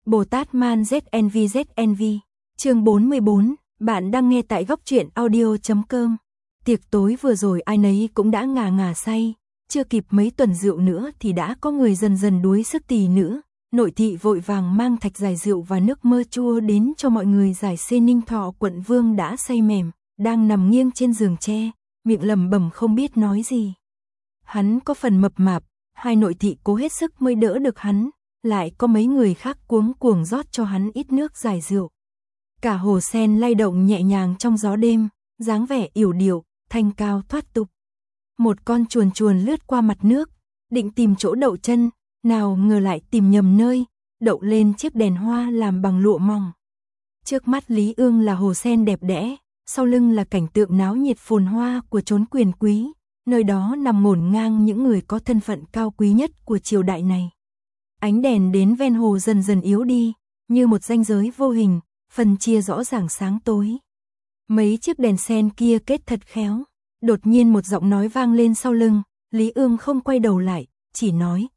Bồ Tát Man ZNV. Chương 44, bạn đang nghe tại góc truyện audio.com. Tiệc tối vừa rồi ai nấy cũng đã ngà ngà say, chưa kịp mấy tuần rượu nữa thì đã có người dần dần đuối sức tỳ nữ. Nội thị vội vàng mang thạch giải rượu và nước mơ chua đến cho mọi người giải xê. Ninh Thọ quận vương đã say mềm, đang nằm nghiêng trên giường tre, miệng lẩm bẩm không biết nói gì. Hắn có phần mập mạp, hai nội thị cố hết sức mới đỡ được hắn, lại có mấy người khác cuống cuồng rót cho hắn ít nước giải rượu. Cả hồ sen lay động nhẹ nhàng trong gió đêm, dáng vẻ yểu điệu, thanh cao thoát tục. Một con chuồn chuồn lướt qua mặt nước, định tìm chỗ đậu chân, nào ngờ lại tìm nhầm nơi, đậu lên chiếc đèn hoa làm bằng lụa mỏng. Trước mắt Lý Ương là hồ sen đẹp đẽ, sau lưng là cảnh tượng náo nhiệt phồn hoa của chốn quyền quý, nơi đó nằm ngổn ngang những người có thân phận cao quý nhất của triều đại này. Ánh đèn đến ven hồ dần dần yếu đi, như một ranh giới vô hình, phân chia rõ ràng sáng tối. Mấy chiếc đèn sen kia kết thật khéo. Đột nhiên một giọng nói vang lên sau lưng, Lý Ương không quay đầu lại, chỉ nói,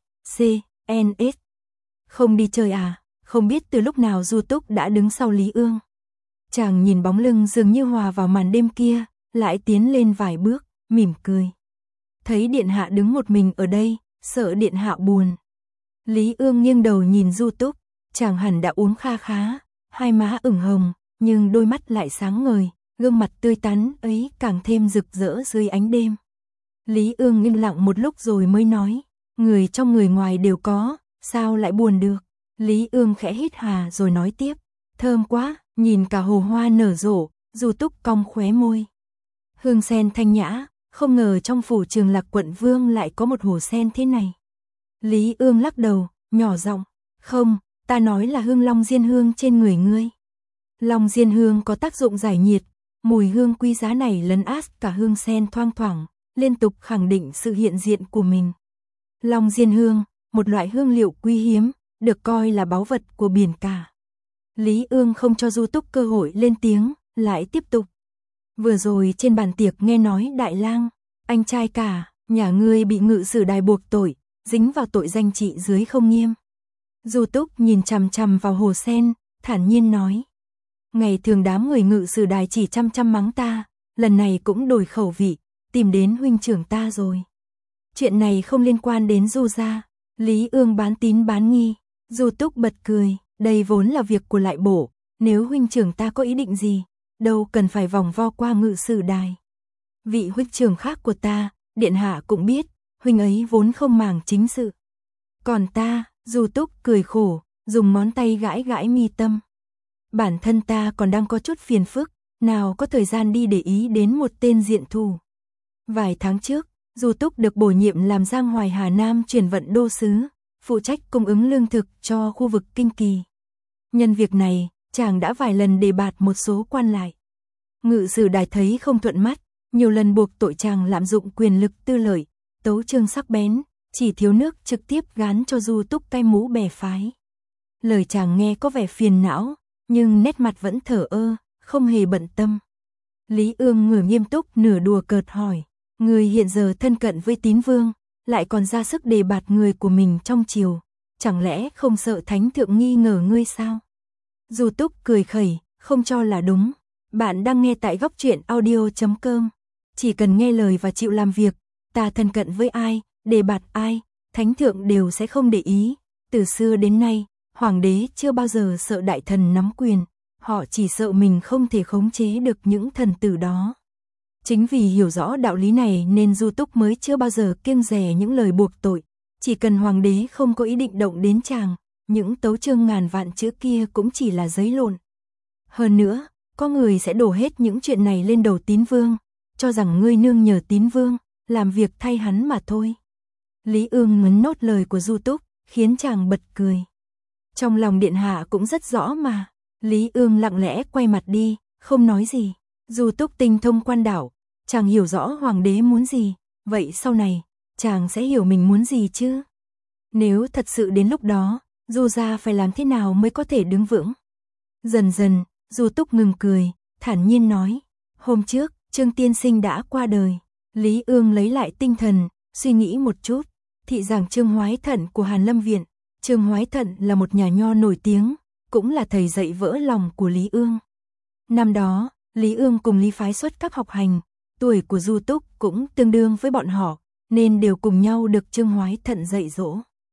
CNS. Không đi chơi à? Không biết từ lúc nào Du Túc đã đứng sau Lý Ương. Chàng nhìn bóng lưng dường như hòa vào màn đêm kia, lại tiến lên vài bước, mỉm cười. Thấy điện hạ đứng một mình ở đây, sợ điện hạ buồn. Lý Ương nghiêng đầu nhìn Du Túc, chàng hẳn đã uống kha khá, hai má ửng hồng, nhưng đôi mắt lại sáng ngời, gương mặt tươi tắn ấy càng thêm rực rỡ dưới ánh đêm. Lý Ương im lặng một lúc rồi mới nói, người trong người ngoài đều có, sao lại buồn được. Lý Ương khẽ hít hà rồi nói tiếp, thơm quá, nhìn cả hồ hoa nở rộ. Du Túc cong khóe môi. Hương sen thanh nhã, không ngờ trong phủ Trường Lạc quận vương lại có một hồ sen thế này. Lý Ương lắc đầu, nhỏ giọng, không, ta nói là hương long diên hương trên người ngươi. Long diên hương có tác dụng giải nhiệt, mùi hương quý giá này lấn át cả hương sen thoang thoảng, liên tục khẳng định sự hiện diện của mình. Long diên hương, một loại hương liệu quý hiếm, được coi là báu vật của biển cả. Lý Ương không cho Du Túc cơ hội lên tiếng, lại tiếp tục. Vừa rồi trên bàn tiệc nghe nói Đại Lang, anh trai cả, nhà ngươi bị ngự sử đài buộc tội, dính vào tội danh trị dưới không nghiêm. Du Túc nhìn chằm chằm vào hồ sen, thản nhiên nói. Ngày thường đám người ngự sử đài chỉ chăm mắng ta, lần này cũng đổi khẩu vị, tìm đến huynh trưởng ta rồi. Chuyện này không liên quan đến Du gia. Lý Ương bán tín bán nghi. Du Túc bật cười, đây vốn là việc của lại bổ, nếu huynh trưởng ta có ý định gì, đâu cần phải vòng vo qua ngự sử đài. Vị huynh trưởng khác của ta, điện hạ cũng biết, huynh ấy vốn không màng chính sự. Còn ta, Du Túc cười khổ, dùng ngón tay gãi gãi mi tâm. Bản thân ta còn đang có chút phiền phức, nào có thời gian đi để ý đến một tên diện thù. Vài tháng trước, Du Túc được bổ nhiệm làm Giang Hoài Hà Nam chuyển vận đô sứ, phụ trách cung ứng lương thực cho khu vực Kinh Kỳ. Nhân việc này, chàng đã vài lần đề bạt một số quan lại. Ngự sử đài thấy không thuận mắt, nhiều lần buộc tội chàng lạm dụng quyền lực tư lợi, tấu chương sắc bén, chỉ thiếu nước trực tiếp gán cho Du Túc cái mũ bè phái. Lời chàng nghe có vẻ phiền não, nhưng nét mặt vẫn thờ ơ, không hề bận tâm. Lý Ương nửa nghiêm túc nửa đùa cợt hỏi, người hiện giờ thân cận với Tín Vương, lại còn ra sức đề bạt người của mình trong triều, chẳng lẽ không sợ thánh thượng nghi ngờ ngươi sao? Du Túc cười khẩy, không cho là đúng. Bạn đang nghe tại góc truyện audio.com. Chỉ cần nghe lời và chịu làm việc, ta thân cận với ai, đề bạt ai, thánh thượng đều sẽ không để ý. Từ xưa đến nay, hoàng đế chưa bao giờ sợ đại thần nắm quyền, họ chỉ sợ mình không thể khống chế được những thần tử đó. Chính vì hiểu rõ đạo lý này nên Du Túc mới chưa bao giờ kiêng dè những lời buộc tội, chỉ cần hoàng đế không có ý định động đến chàng, những tấu chương ngàn vạn chữ kia cũng chỉ là giấy lộn. Hơn nữa, có người sẽ đổ hết những chuyện này lên đầu Tín Vương, cho rằng ngươi nương nhờ Tín Vương, làm việc thay hắn mà thôi. Lý Ương ngấn nốt lời của Du Túc, khiến chàng bật cười. Trong lòng điện hạ cũng rất rõ mà. Lý Ương lặng lẽ quay mặt đi, không nói gì. Du Túc tinh thông quan đảo, chàng hiểu rõ hoàng đế muốn gì, vậy sau này, chàng sẽ hiểu mình muốn gì chứ? Nếu thật sự đến lúc đó, Du gia phải làm thế nào mới có thể đứng vững? Dần dần, Du Túc ngừng cười, thản nhiên nói, hôm trước, Trương tiên sinh đã qua đời. Lý Ương lấy lại tinh thần, suy nghĩ một chút, thị giảng Trương Hoái Thận của Hàn Lâm Viện. Trương Hoái Thận là một nhà nho nổi tiếng, cũng là thầy dạy vỡ lòng của Lý Ương. Năm đó, Lý Ương cùng Lý phái xuất các học hành, tuổi của Du Túc cũng tương đương với bọn họ, nên đều cùng nhau được Trương Hoái Thận dạy dỗ.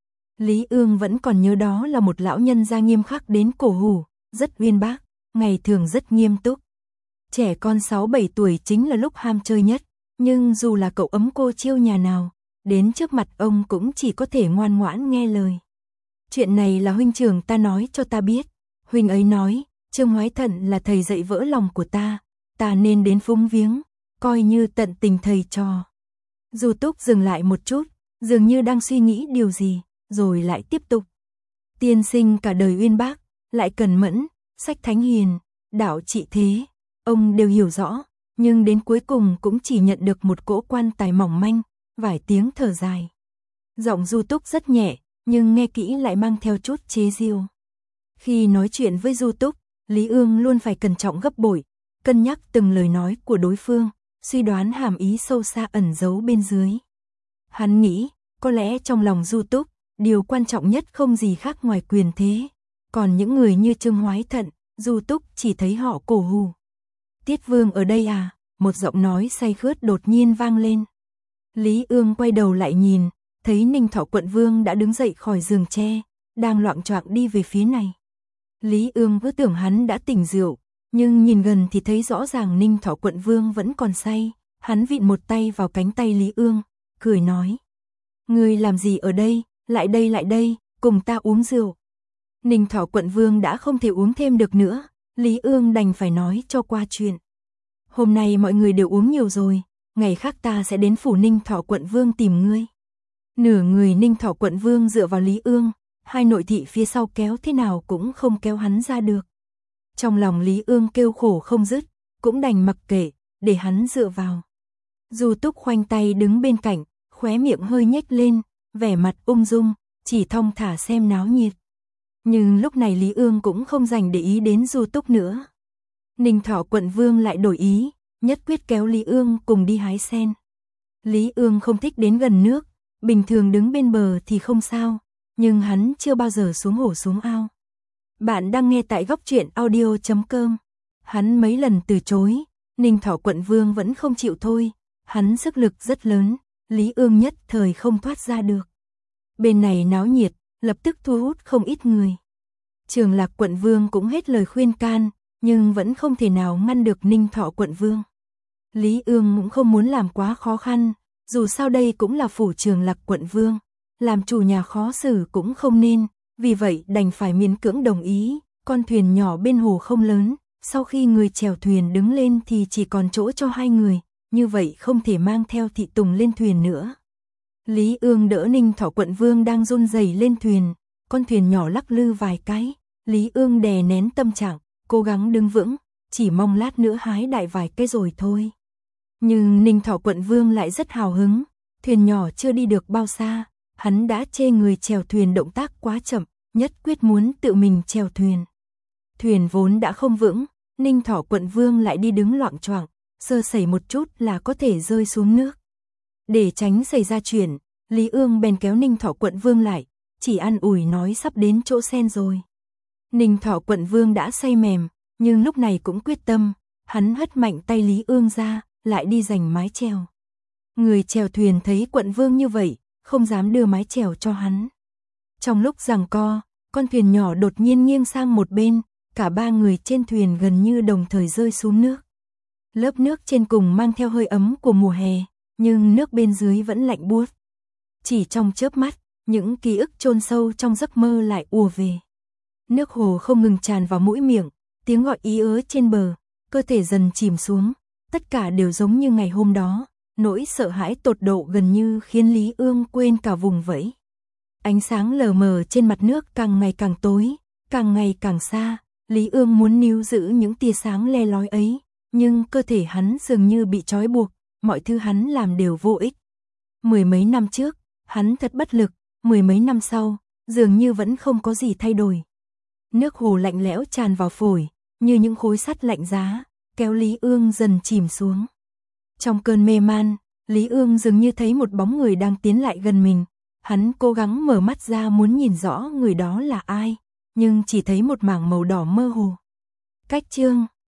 Lý Ương vẫn còn nhớ đó là một lão nhân gia nghiêm khắc đến cổ hủ, rất uyên bác, ngày thường rất nghiêm túc. Trẻ con 6-7 tuổi chính là lúc ham chơi nhất, nhưng dù là cậu ấm cô chiêu nhà nào, đến trước mặt ông cũng chỉ có thể ngoan ngoãn nghe lời. Chuyện này là huynh trưởng ta nói cho ta biết. Huynh ấy nói, Trương Hoái Thận là thầy dạy vỡ lòng của ta nên đến phúng viếng, coi như tận tình thầy trò. Du Túc dừng lại một chút, dường như đang suy nghĩ điều gì, rồi lại tiếp tục. Tiên sinh cả đời uyên bác, lại cần mẫn, sách thánh hiền, đạo trị thế, ông đều hiểu rõ, nhưng đến cuối cùng cũng chỉ nhận được một cỗ quan tài mỏng manh, vài tiếng thở dài. Giọng Du Túc rất nhẹ, nhưng nghe kỹ lại mang theo chút chế giễu. Khi nói chuyện với Du Túc, Lý Ương luôn phải cẩn trọng gấp bội, cân nhắc từng lời nói của đối phương, suy đoán hàm ý sâu xa ẩn giấu bên dưới. Hắn nghĩ, có lẽ trong lòng Du Túc, điều quan trọng nhất không gì khác ngoài quyền thế, còn những người như Trương Hoái Thận, Du Túc chỉ thấy họ cổ hủ. Tiết Vương ở đây à? Một giọng nói say khướt đột nhiên vang lên. Lý Ương quay đầu lại nhìn, thấy Ninh Thọ Quận Vương đã đứng dậy khỏi giường tre, đang loạng choạng đi về phía này. Lý Ương cứ tưởng hắn đã tỉnh rượu, nhưng nhìn gần thì thấy rõ ràng Ninh Thọ Quận Vương vẫn còn say. Hắn vịn một tay vào cánh tay Lý Ương, cười nói: "Ngươi làm gì ở đây, lại đây, cùng ta uống rượu." Ninh Thọ Quận Vương đã không thể uống thêm được nữa, Lý Ương đành phải nói cho qua chuyện. "Hôm nay mọi người đều uống nhiều rồi, ngày khác ta sẽ đến phủ Ninh Thọ Quận Vương tìm ngươi." Nửa người Ninh Thọ Quận Vương dựa vào Lý Ương, hai nội thị phía sau kéo thế nào cũng không kéo hắn ra được. Trong lòng Lý Ương kêu khổ không dứt, cũng đành mặc kệ, để hắn dựa vào. Du Túc khoanh tay đứng bên cạnh, khóe miệng hơi nhếch lên, vẻ mặt ung dung, chỉ thong thả xem náo nhiệt. Nhưng lúc này Lý Ương cũng không dành để ý đến Du Túc nữa. Ninh Thọ Quận Vương lại đổi ý, nhất quyết kéo Lý Ương cùng đi hái sen. Lý Ương không thích đến gần nước, bình thường đứng bên bờ thì không sao, nhưng hắn chưa bao giờ xuống hồ xuống ao. Bạn đang nghe tại góc truyện audio.com. Hắn mấy lần từ chối, Ninh Thọ Quận Vương vẫn không chịu thôi, hắn sức lực rất lớn, Lý Ương nhất thời không thoát ra được. Bên này náo nhiệt, lập tức thu hút không ít người. Trường Lạc Quận Vương cũng hết lời khuyên can, nhưng vẫn không thể nào ngăn được Ninh Thọ Quận Vương. Lý Ương cũng không muốn làm quá khó khăn, dù sao đây cũng là phủ Trường Lạc Quận Vương, làm chủ nhà khó xử cũng không nên, vì vậy đành phải miễn cưỡng đồng ý. Con thuyền nhỏ bên hồ không lớn, sau khi người chèo thuyền đứng lên thì chỉ còn chỗ cho hai người, như vậy không thể mang theo thị tùng lên thuyền nữa. Lý Ương đỡ Ninh Thọ Quận Vương đang run rẩy lên thuyền, con thuyền nhỏ lắc lư vài cái, Lý Ương đè nén tâm trạng, cố gắng đứng vững, chỉ mong lát nữa hái đại vài cái rồi thôi. Nhưng Ninh Thọ Quận Vương lại rất hào hứng, thuyền nhỏ chưa đi được bao xa, hắn đã chê người chèo thuyền động tác quá chậm, nhất quyết muốn tự mình chèo thuyền. Thuyền vốn đã không vững, Ninh Thọ Quận Vương lại đi đứng loạng choạng, sơ sẩy một chút là có thể rơi xuống nước. Để tránh xảy ra chuyện, Lý Ương bèn kéo Ninh Thọ Quận Vương lại, chỉ an ủi nói sắp đến chỗ sen rồi. Ninh Thọ Quận Vương đã say mềm, nhưng lúc này cũng quyết tâm, hắn hất mạnh tay Lý Ương ra, lại đi giành mái chèo. Người chèo thuyền thấy Quận Vương như vậy, không dám đưa mái chèo cho hắn. Trong lúc giằng co, con thuyền nhỏ đột nhiên nghiêng sang một bên, cả ba người trên thuyền gần như đồng thời rơi xuống nước. Lớp nước trên cùng mang theo hơi ấm của mùa hè, nhưng nước bên dưới vẫn lạnh buốt. Chỉ trong chớp mắt, những ký ức chôn sâu trong giấc mơ lại ùa về. Nước hồ không ngừng tràn vào mũi miệng, tiếng gọi ý ớ trên bờ, cơ thể dần chìm xuống, tất cả đều giống như ngày hôm đó, nỗi sợ hãi tột độ gần như khiến Lý Ương quên cả vùng vẫy. Ánh sáng lờ mờ trên mặt nước càng ngày càng tối, càng ngày càng xa, Lý Ương muốn níu giữ những tia sáng le lói ấy, nhưng cơ thể hắn dường như bị trói buộc, mọi thứ hắn làm đều vô ích. Mười mấy năm trước, hắn thật bất lực, mười mấy năm sau, dường như vẫn không có gì thay đổi. Nước hồ lạnh lẽo tràn vào phổi, như những khối sắt lạnh giá, kéo Lý Ương dần chìm xuống. Trong cơn mê man, Lý Ương dường như thấy một bóng người đang tiến lại gần mình. Hắn cố gắng mở mắt ra muốn nhìn rõ người đó là ai, nhưng chỉ thấy một mảng màu đỏ mơ hồ. Cách chương